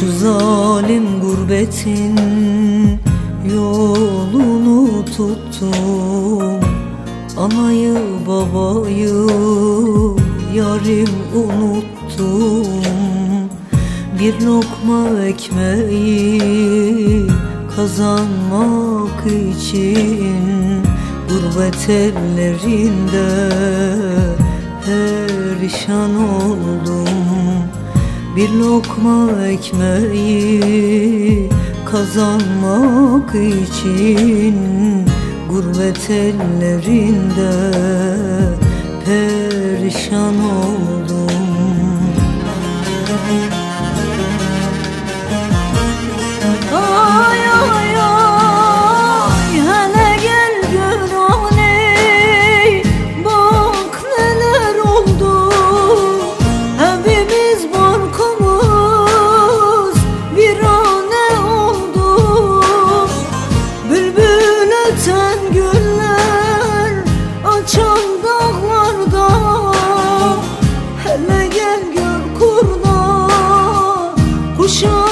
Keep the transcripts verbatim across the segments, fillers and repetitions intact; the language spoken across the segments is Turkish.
Şu zalim gurbetin yolunu tuttum, anayı babayı yarim unuttum. Bir lokma ekmeği kazanmak için gurbet ellerinde perişan oldum. Bir lokma ekmeği kazanmak için gurbet ellerinde perişan oldum. Ay ay ay, hele gel gör aney, bak neler oldu. Hepimiz barkımız virane oldu. Bülbül öten güller açan dağlarda, hele gel gör kurda kuşa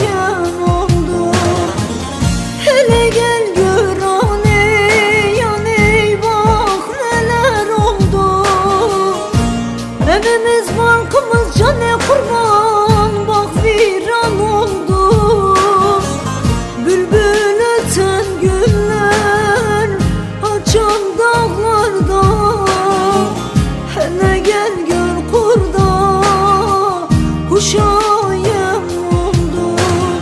evimiz barkımız cane kurban, bak viran oldu. Bülbül öten güller açan dağlarda, hele gel gör kurda kuşa yem oldu.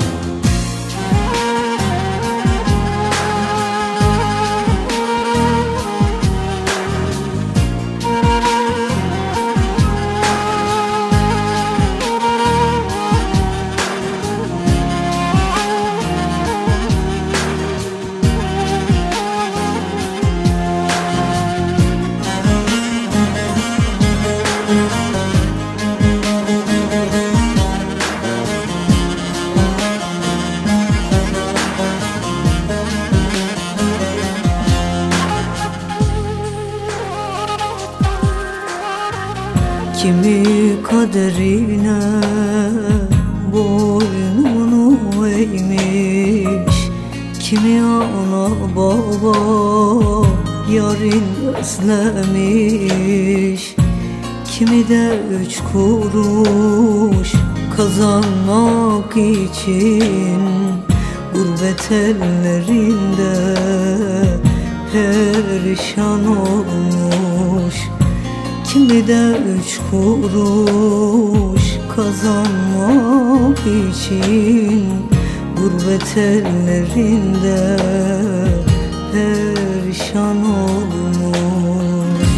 Kimi kaderine boynunu eğmiş, kimi ana baba yarın özlemiş, kimi de üç kuruş kazanmak için gurbet ellerinde perişan olmuş. Kimi de üç kuruş kazanmak için gurbet ellerinde perişan olmuş.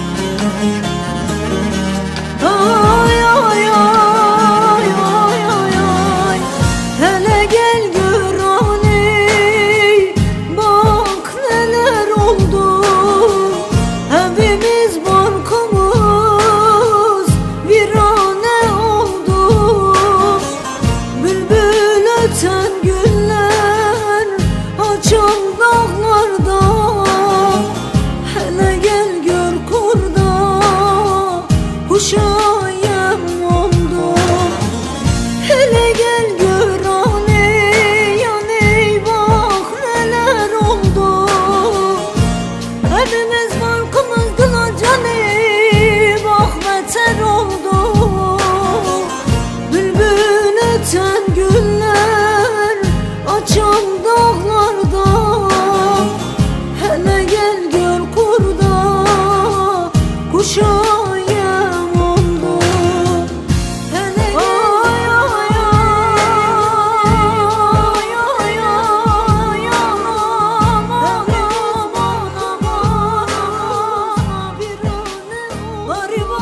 Ay ay ay ay ay ay, hele gel gör aney, bak neler oldu. Hepimiz barkımız virane oldu. Bülbül öten güller açan dağlarda, hele gel gör kurda kuşa yem oldu. Hele gel gör aney aney, bak neler oldu. Hepimiz barkımızdılar cane, bak beter oldu. Bülbül öten güller açan dağlarda, hele gel gör kurda kuşa yem oldu. Hele gel ay ay ay ay ay, anam anam anam anam, virane oldu.